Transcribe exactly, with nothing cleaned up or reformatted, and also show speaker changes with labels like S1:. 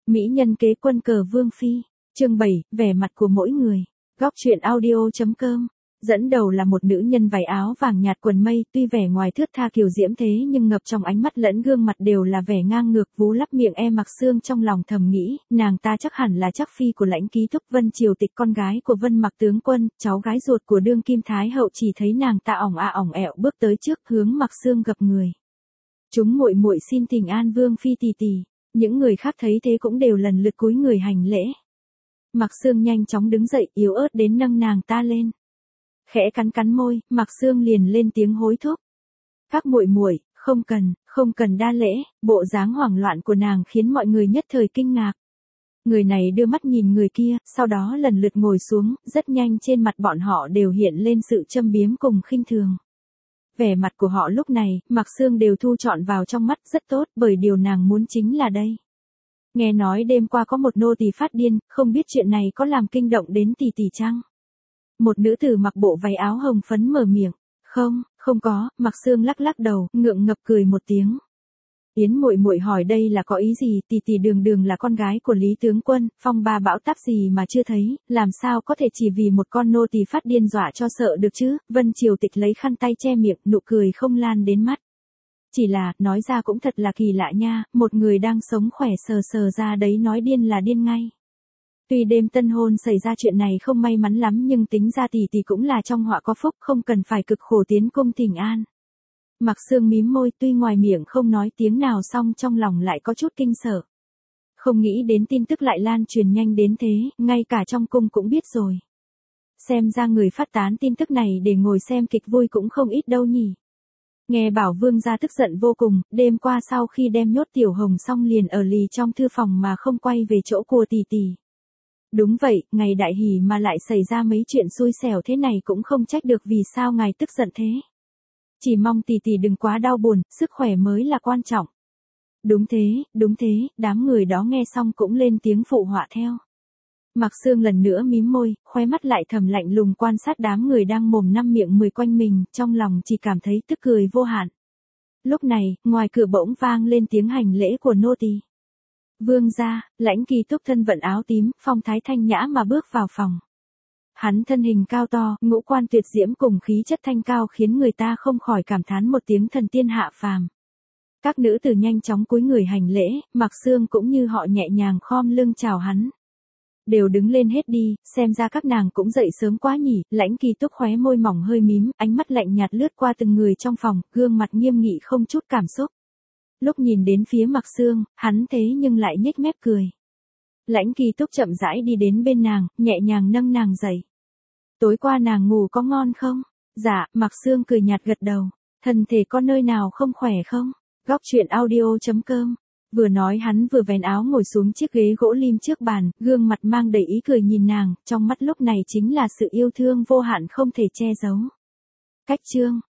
S1: Mỹ nhân kế quân cờ Vương Phi, chương bảy, vẻ mặt của mỗi người, góc truyện audio.com. Dẫn đầu là một nữ nhân váy áo vàng nhạt quần mây, tuy vẻ ngoài thướt tha kiều diễm thế nhưng ngập trong ánh mắt lẫn gương mặt đều là vẻ ngang ngược. Vú lắp miệng e mặc xương trong lòng thầm nghĩ, nàng ta chắc hẳn là chắc phi của Lãnh Ký Thúc, Vân Triều Tịch con gái của Vân Mặc tướng quân, cháu gái ruột của đương kim thái hậu. Chỉ thấy nàng ta ỏng a ỏng ẹo bước tới trước, hướng mặc xương gập người. Chúng muội muội xin thỉnh an Vương Phi tỷ tỷ. Những người khác thấy thế cũng đều lần lượt cúi người hành lễ. Mặc xương nhanh chóng đứng dậy, yếu ớt đến nâng nàng ta lên. Khẽ cắn cắn môi, Mặc Xương liền lên tiếng hối thúc. Các muội muội, không cần, không cần đa lễ. Bộ dáng hoảng loạn của nàng khiến mọi người nhất thời kinh ngạc. Người này đưa mắt nhìn người kia, sau đó lần lượt ngồi xuống, rất nhanh trên mặt bọn họ đều hiện lên sự châm biếm cùng khinh thường. Vẻ mặt của họ lúc này, Mặc Xương đều thu trọn vào trong mắt, rất tốt, bởi điều nàng muốn chính là đây. Nghe nói đêm qua có một nô tỳ phát điên, không biết chuyện này có làm kinh động đến tỷ tỷ chăng? Một nữ tử mặc bộ váy áo hồng phấn mở miệng. Không, không có. Mặc Xương lắc lắc đầu, ngượng ngập cười một tiếng. Yến muội muội hỏi đây là có ý gì? Tỷ tỷ đường đường là con gái của Lý tướng quân, phong ba bão táp gì mà chưa thấy, làm sao có thể chỉ vì một con nô tỳ phát điên dọa cho sợ được chứ? Vân Triều Tịch lấy khăn tay che miệng, nụ cười không lan đến mắt. Chỉ là, nói ra cũng thật là kỳ lạ nha, một người đang sống khỏe sờ sờ ra đấy nói điên là điên ngay. Tuy đêm tân hôn xảy ra chuyện này không may mắn lắm nhưng tính ra tỷ tỷ cũng là trong họa có phúc, không cần phải cực khổ tiến cung thỉnh an. Mặc Xương mím môi, tuy ngoài miệng không nói tiếng nào song trong lòng lại có chút kinh sợ. Không nghĩ đến tin tức lại lan truyền nhanh đến thế, ngay cả trong cung cũng biết rồi. Xem ra người phát tán tin tức này để ngồi xem kịch vui cũng không ít đâu nhỉ. Nghe bảo vương gia tức giận vô cùng, đêm qua sau khi đem nhốt Tiểu Hồng xong liền ở lì trong thư phòng mà không quay về chỗ của tỷ tỷ. Đúng vậy, ngày đại hỷ mà lại xảy ra mấy chuyện xui xẻo thế này cũng không trách được vì sao ngài tức giận thế. Chỉ mong tỷ tỷ đừng quá đau buồn, sức khỏe mới là quan trọng. Đúng thế, đúng thế, đám người đó nghe xong cũng lên tiếng phụ họa theo. Mặc Xương lần nữa mím môi, khóe mắt lại thầm lạnh lùng quan sát đám người đang mồm năm miệng mười quanh mình, trong lòng chỉ cảm thấy tức cười vô hạn. Lúc này, ngoài cửa bỗng vang lên tiếng hành lễ của nô tỳ. Vương gia, Lãnh Ký Thúc thân vận áo tím, phong thái thanh nhã mà bước vào phòng. Hắn thân hình cao to, ngũ quan tuyệt diễm cùng khí chất thanh cao khiến người ta không khỏi cảm thán một tiếng thần tiên hạ phàm. Các nữ tử nhanh chóng cúi người hành lễ, Mặc Xương cũng như họ nhẹ nhàng khom lưng chào hắn. Đều đứng lên hết đi, xem ra các nàng cũng dậy sớm quá nhỉ. Lãnh Ký Thúc khóe môi mỏng hơi mím, ánh mắt lạnh nhạt lướt qua từng người trong phòng, gương mặt nghiêm nghị không chút cảm xúc. Lúc nhìn đến phía Mặc Xương, hắn thế nhưng lại nhếch mép cười. Lãnh Ký Thúc chậm rãi đi đến bên nàng, nhẹ nhàng nâng nàng dậy. Tối qua nàng ngủ có ngon không? Dạ, Mặc Xương cười nhạt gật đầu. Thân thể có nơi nào không khỏe không? Góc truyện audio.com. Vừa nói hắn vừa vén áo ngồi xuống chiếc ghế gỗ lim trước bàn, gương mặt mang đầy ý cười nhìn nàng, trong mắt lúc này chính là sự yêu thương vô hạn không thể che giấu. Cách chương